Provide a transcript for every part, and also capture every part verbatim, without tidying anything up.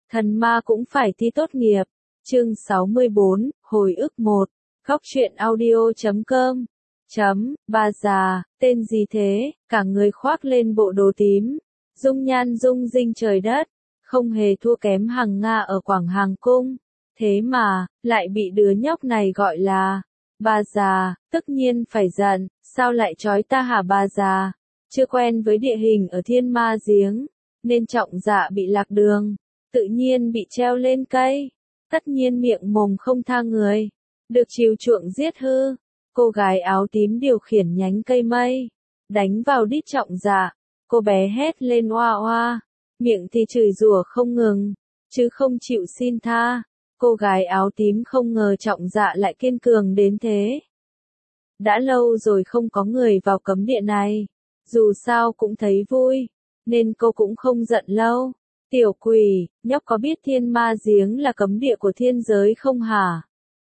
Thần ma cũng phải thi tốt nghiệp. Chương sáu mươi bốn, hồi ức một. Góc truyện audio chấm com. Chấm, bà già, tên gì thế, cả người khoác lên bộ đồ tím. Dung nhan rung rinh trời đất, không hề thua kém Hằng Nga ở Quảng Hàng Cung. Thế mà, lại bị đứa nhóc này gọi là bà già, tất nhiên phải giận, sao lại trói ta hả bà già? Chưa quen với địa hình ở Thiên Ma Giếng, nên Trọng Dạ bị lạc đường, tự nhiên bị treo lên cây, tất nhiên miệng mồm không tha người, được chiều chuộng giết hư. Cô gái áo tím điều khiển nhánh cây mây, đánh vào đít Trọng Dạ, cô bé hét lên oa oa, miệng thì chửi rủa không ngừng, chứ không chịu xin tha. Cô gái áo tím không ngờ Trọng Dạ lại kiên cường đến thế. Đã lâu rồi không có người vào cấm địa này, dù sao cũng thấy vui, nên cô cũng không giận lâu. Tiểu quỷ, nhóc có biết Thiên Ma Giếng là cấm địa của thiên giới không hả?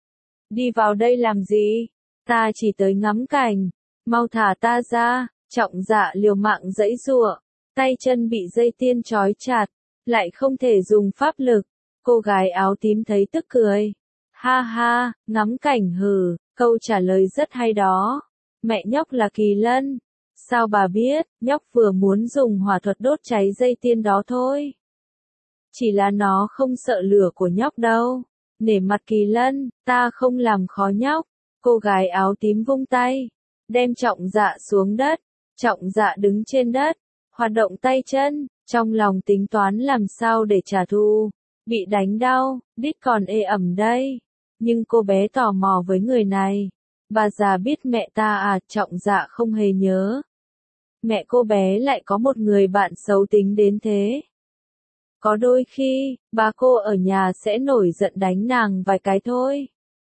Đi vào đây làm gì? Ta chỉ tới ngắm cảnh, mau thả ta ra. Trọng Dạ liều mạng giãy giụa, tay chân bị dây tiên trói chặt, lại không thể dùng pháp lực. Cô gái áo tím thấy tức cười. Ha ha, ngắm cảnh hừ, câu trả lời rất hay đó. Mẹ nhóc là Kỳ Lân. Sao bà biết, nhóc vừa muốn dùng hỏa thuật đốt cháy dây tiên đó thôi. Chỉ là nó không sợ lửa của nhóc đâu. Nể mặt Kỳ Lân, ta không làm khó nhóc. Cô gái áo tím vung tay, đem Trọng Dạ xuống đất. Trọng Dạ đứng trên đất, hoạt động tay chân, trong lòng tính toán làm sao để trả thù. Bị đánh đau, đít còn ê ẩm đây. Nhưng cô bé tò mò với người này. Bà già biết mẹ ta à? Trọng Dạ không hề nhớ. Mẹ cô bé lại có một người bạn xấu tính đến thế. Có đôi khi, bà cô ở nhà sẽ nổi giận đánh nàng vài cái thôi.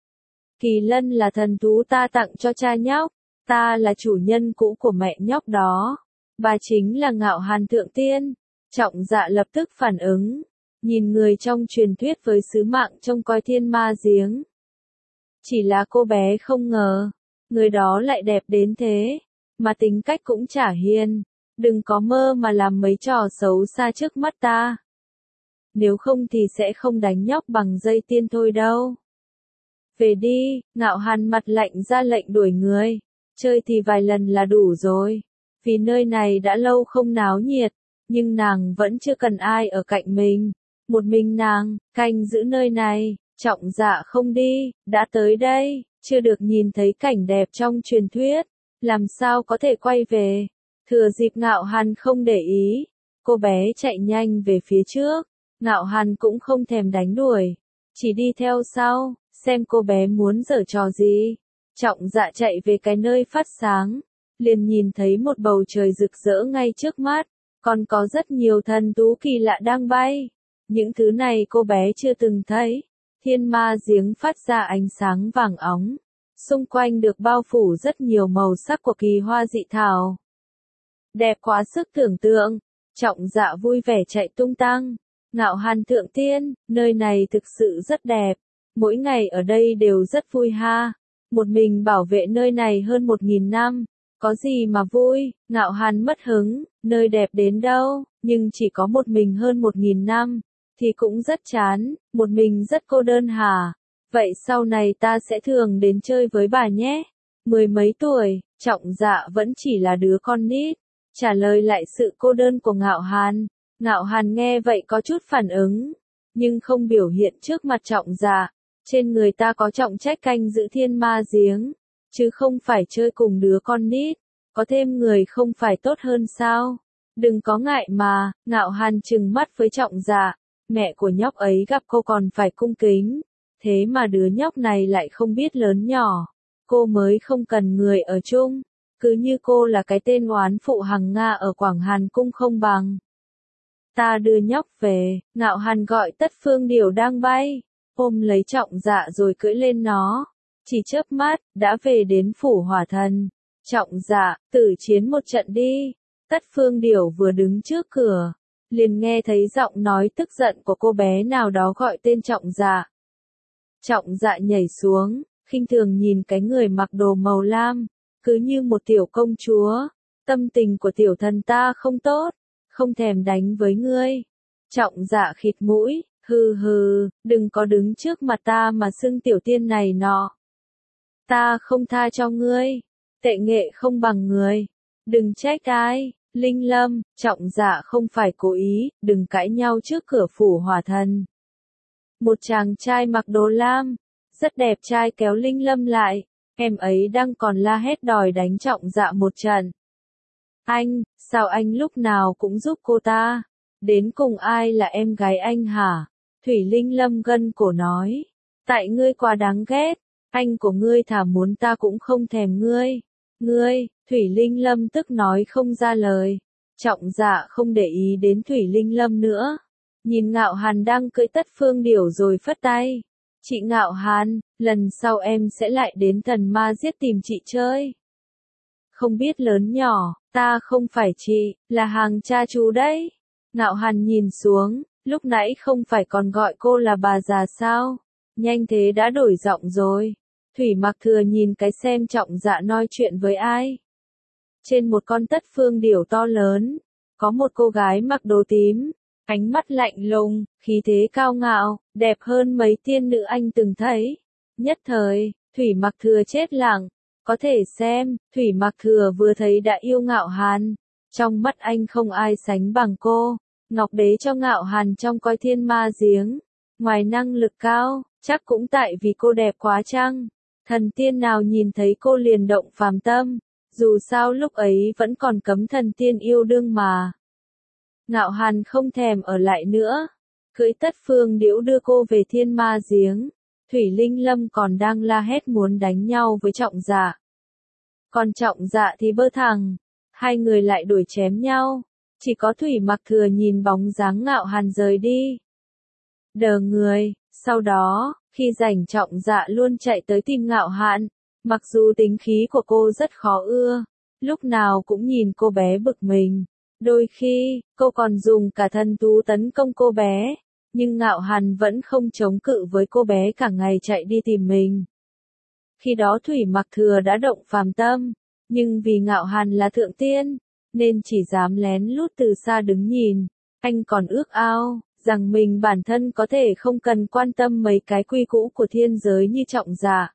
Kỳ Lân là thần thú ta tặng cho cha nhóc. Ta là chủ nhân cũ của mẹ nhóc đó. Bà chính là Ngạo Hàn Thượng Tiên. Trọng Dạ lập tức phản ứng. Nhìn người trong truyền thuyết với sứ mạng trông coi Thiên Ma Giếng. Chỉ là cô bé không ngờ, người đó lại đẹp đến thế, mà tính cách cũng chả hiền. Đừng có mơ mà làm mấy trò xấu xa trước mắt ta. Nếu không thì sẽ không đánh nhóc bằng dây tiên thôi đâu. Về đi, Ngạo Hàn mặt lạnh ra lệnh đuổi người. Chơi thì vài lần là đủ rồi. Vì nơi này đã lâu không náo nhiệt, nhưng nàng vẫn chưa cần ai ở cạnh mình. Một mình nàng, canh giữ nơi này. Trọng Dạ không đi, đã tới đây, chưa được nhìn thấy cảnh đẹp trong truyền thuyết, làm sao có thể quay về. Thừa dịp Ngạo Hàn không để ý, cô bé chạy nhanh về phía trước. Ngạo Hàn cũng không thèm đánh đuổi, chỉ đi theo sau, xem cô bé muốn giở trò gì. Trọng Dạ chạy về cái nơi phát sáng, liền nhìn thấy một bầu trời rực rỡ ngay trước mắt, còn có rất nhiều thần thú kỳ lạ đang bay. Những thứ này cô bé chưa từng thấy. Thiên Ma Giếng phát ra ánh sáng vàng óng. Xung quanh được bao phủ rất nhiều màu sắc của kỳ hoa dị thảo. Đẹp quá sức tưởng tượng. Trọng Dạ vui vẻ chạy tung tăng. Ngạo Hàn Thượng Tiên, nơi này thực sự rất đẹp. Mỗi ngày ở đây đều rất vui ha. Một mình bảo vệ nơi này hơn một nghìn năm. Có gì mà vui? Ngạo Hàn mất hứng. Nơi đẹp đến đâu, nhưng chỉ có một mình hơn một nghìn năm. Thì cũng rất chán, một mình rất cô đơn hả? Vậy sau này ta sẽ thường đến chơi với bà nhé. Mười mấy tuổi, Trọng Dạ vẫn chỉ là đứa con nít. Trả lời lại sự cô đơn của Ngạo Hàn. Ngạo Hàn nghe vậy có chút phản ứng, nhưng không biểu hiện trước mặt Trọng Dạ. Trên người ta có trọng trách canh giữ Thiên Ma Giếng, chứ không phải chơi cùng đứa con nít. Có thêm người không phải tốt hơn sao? Đừng có ngại mà. Ngạo Hàn trừng mắt với Trọng Dạ. Mẹ của nhóc ấy gặp cô còn phải cung kính, thế mà đứa nhóc này lại không biết lớn nhỏ. Cô mới không cần người ở chung, cứ như cô là cái tên oán phụ Hằng Nga ở Quảng Hàn Cung không bằng. Ta đưa nhóc về. Ngạo Hàn gọi Tất Phương Điểu đang bay, ôm lấy Trọng Dạ rồi cưỡi lên nó. Chỉ chớp mắt, đã về đến phủ Hỏa Thần. Trọng Dạ, tử chiến một trận đi. Tất Phương Điểu vừa đứng trước cửa, liền nghe thấy giọng nói tức giận của cô bé nào đó gọi tên Trọng Dạ. Trọng Dạ nhảy xuống, khinh thường nhìn cái người mặc đồ màu lam, cứ như một tiểu công chúa. Tâm tình của tiểu thần ta không tốt, không thèm đánh với ngươi. Trọng Dạ khịt mũi, Hừ hừ, đừng có đứng trước mặt ta mà xưng tiểu tiên này nọ. Ta không tha cho ngươi, tệ nghệ không bằng người. Đừng trách ai, Linh Lâm, Trọng Dạ không phải cố ý, đừng cãi nhau trước cửa phủ hỏa thần. Một chàng trai mặc đồ lam, rất đẹp trai kéo Linh Lâm lại, em ấy đang còn la hét đòi đánh Trọng Dạ một trận. Anh, sao anh lúc nào cũng giúp cô ta? Đến cùng ai là em gái anh hả? Thủy Linh Lâm gân cổ nói. Tại ngươi quá đáng ghét, anh của ngươi thà muốn ta cũng không thèm ngươi. Ngươi, Thủy Linh Lâm tức nói không ra lời. Trọng Dạ không để ý đến Thủy Linh Lâm nữa. Nhìn Ngạo Hàn đang cưỡi Tất Phương Điểu rồi phất tay. Chị Ngạo Hàn, lần sau em sẽ lại đến Thần Ma Giết tìm chị chơi. Không biết lớn nhỏ, ta không phải chị, là hàng cha chú đấy. Ngạo Hàn nhìn xuống, lúc nãy không phải còn gọi cô là bà già sao? Nhanh thế đã đổi giọng rồi. Thủy Mặc Thừa nhìn cái xem Trọng Dạ nói chuyện với ai. Trên một con Tất Phương Điểu to lớn, có một cô gái mặc đồ tím, ánh mắt lạnh lùng, khí thế cao ngạo, đẹp hơn mấy tiên nữ anh từng thấy. Nhất thời, Thủy Mặc Thừa chết lặng, có thể xem, Thủy Mặc Thừa vừa thấy đã yêu Ngạo Hàn. Trong mắt anh không ai sánh bằng cô. Ngọc Đế cho Ngạo Hàn trong coi Thiên Ma Giếng. Ngoài năng lực cao, chắc cũng tại vì cô đẹp quá chăng? Thần tiên nào nhìn thấy cô liền động phàm tâm, dù sao lúc ấy vẫn còn cấm thần tiên yêu đương mà. Ngạo Hàn không thèm ở lại nữa, cưỡi Tất Phương Điểu đưa cô về Thiên Ma Giếng. Thủy Linh Lâm còn đang la hét muốn đánh nhau với Trọng Dạ. Còn Trọng Dạ thì bơ thằng, hai người lại đuổi chém nhau. Chỉ có Thủy Mặc Thừa nhìn bóng dáng Ngạo Hàn rời đi. Đờ người, sau đó, khi rảnh Trọng Dạ luôn chạy tới tìm Ngạo Hàn. Mặc dù tính khí của cô rất khó ưa, lúc nào cũng nhìn cô bé bực mình. Đôi khi, cô còn dùng cả thần thú tấn công cô bé. Nhưng Ngạo Hàn vẫn không chống cự với cô bé cả ngày chạy đi tìm mình. Khi đó Thủy Mặc Thừa đã động phàm tâm, nhưng vì Ngạo Hàn là thượng tiên, nên chỉ dám lén lút từ xa đứng nhìn. Anh còn ước ao rằng mình bản thân có thể không cần quan tâm mấy cái quy củ của thiên giới như Trọng Dạ.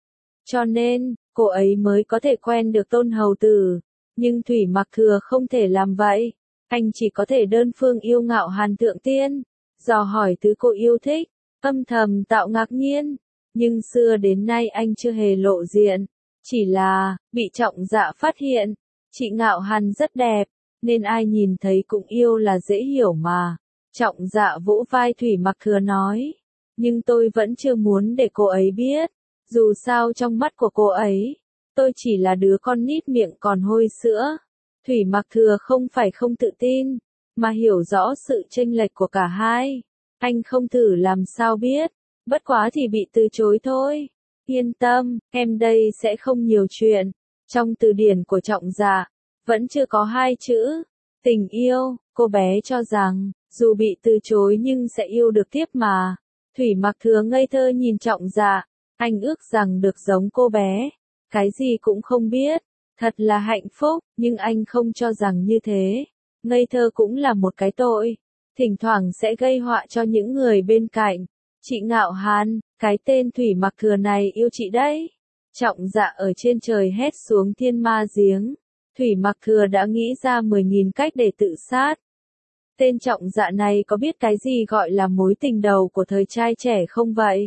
Cho nên, cô ấy mới có thể quen được Tôn Hầu Tử. Nhưng Thủy Mặc Thừa không thể làm vậy. Anh chỉ có thể đơn phương yêu Ngạo Hàn thượng tiên, dò hỏi thứ cô yêu thích, âm thầm tạo ngạc nhiên. Nhưng xưa đến nay anh chưa hề lộ diện. Chỉ là, bị Trọng Dạ phát hiện. Chị Ngạo Hàn rất đẹp, nên ai nhìn thấy cũng yêu là dễ hiểu mà. Trọng Dạ vỗ vai Thủy Mặc Thừa nói. Nhưng tôi vẫn chưa muốn để cô ấy biết. Dù sao trong mắt của cô ấy, tôi chỉ là đứa con nít miệng còn hôi sữa. Thủy Mặc Thừa không phải không tự tin, mà hiểu rõ sự chênh lệch của cả hai. Anh không thử làm sao biết, bất quá thì bị từ chối thôi. Yên tâm, em đây sẽ không nhiều chuyện. Trong từ điển của Trọng Dạ, vẫn chưa có hai chữ tình yêu. Cô bé cho rằng, dù bị từ chối nhưng sẽ yêu được tiếp mà. Thủy Mặc Thừa ngây thơ nhìn Trọng Dạ, anh ước rằng được giống cô bé. Cái gì cũng không biết, thật là hạnh phúc, nhưng anh không cho rằng như thế. Ngây thơ cũng là một cái tội, thỉnh thoảng sẽ gây họa cho những người bên cạnh. Chị Ngạo Hàn, cái tên Thủy Mặc Thừa này yêu chị đấy. Trọng Dạ ở trên trời hét xuống Thiên Ma Giếng. Thủy Mặc Thừa đã nghĩ ra mười nghìn cách để tự sát. Tên Trọng Dạ này có biết cái gì gọi là mối tình đầu của thời trai trẻ không vậy?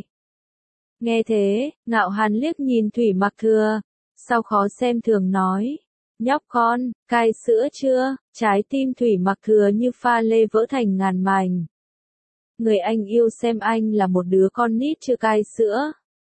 Nghe thế, Ngạo Hàn liếc nhìn Thủy Mặc Thừa, sau khó xem thường nói. Nhóc con, cai sữa chưa? Trái tim Thủy Mặc Thừa như pha lê vỡ thành ngàn mảnh. Người anh yêu xem anh là một đứa con nít chưa cai sữa.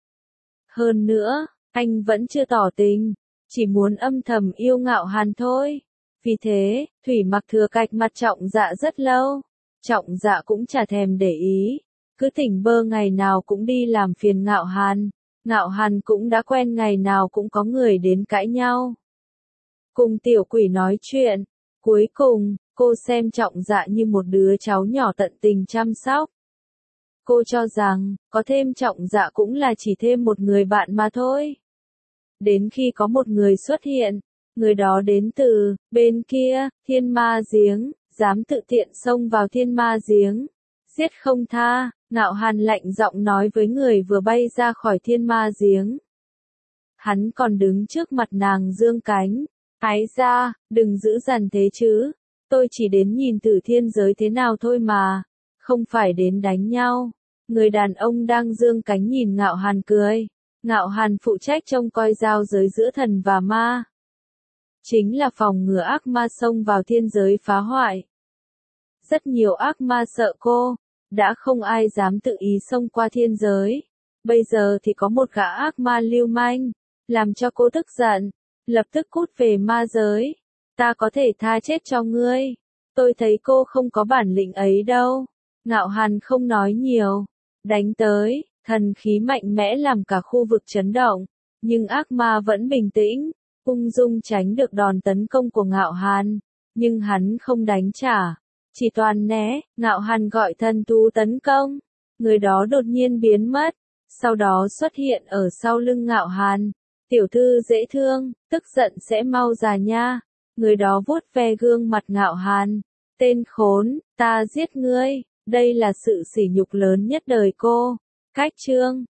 Hơn nữa, anh vẫn chưa tỏ tình, chỉ muốn âm thầm yêu Ngạo Hàn thôi. Vì thế, Thủy Mặc Thừa cạch mặt Trọng Dạ rất lâu. Trọng Dạ cũng chả thèm để ý, cứ tỉnh bơ ngày nào cũng đi làm phiền Ngạo Hàn. Ngạo Hàn cũng đã quen ngày nào cũng có người đến cãi nhau. Cùng tiểu quỷ nói chuyện, cuối cùng, cô xem Trọng Dạ như một đứa cháu nhỏ tận tình chăm sóc. Cô cho rằng, có thêm Trọng Dạ cũng là chỉ thêm một người bạn mà thôi. Đến khi có một người xuất hiện, người đó đến từ bên kia Thiên Ma Giếng, dám tự tiện xông vào Thiên Ma Giếng. Giết không tha, Ngạo Hàn lạnh giọng nói với người vừa bay ra khỏi thiên ma giếng. Hắn còn đứng trước mặt nàng giương cánh. Ái ra, đừng giữ dằn thế chứ. Tôi chỉ đến nhìn thử thiên giới thế nào thôi mà. Không phải đến đánh nhau. Người đàn ông đang giương cánh nhìn Ngạo Hàn cười. Ngạo Hàn phụ trách trông coi giao giới giữa thần và ma. Chính là phòng ngừa ác ma xông vào thiên giới phá hoại. Rất nhiều ác ma sợ cô. Đã không ai dám tự ý xông qua thiên giới. Bây giờ thì có một gã ác ma lưu manh. Làm cho cô tức giận. Lập tức cút về ma giới. Ta có thể tha chết cho ngươi. Tôi thấy cô không có bản lĩnh ấy đâu. Ngạo Hàn không nói nhiều. Đánh tới, thần khí mạnh mẽ làm cả khu vực chấn động. Nhưng ác ma vẫn bình tĩnh, ung dung tránh được đòn tấn công của Ngạo Hàn. Nhưng hắn không đánh trả. Chỉ toàn né, Ngạo Hàn gọi thần thú tấn công. Người đó đột nhiên biến mất. Sau đó xuất hiện ở sau lưng Ngạo Hàn. Tiểu thư dễ thương, tức giận sẽ mau già nha. Người đó vuốt ve gương mặt Ngạo Hàn. Tên khốn, ta giết ngươi. Đây là sự sỉ nhục lớn nhất đời cô. Cách chương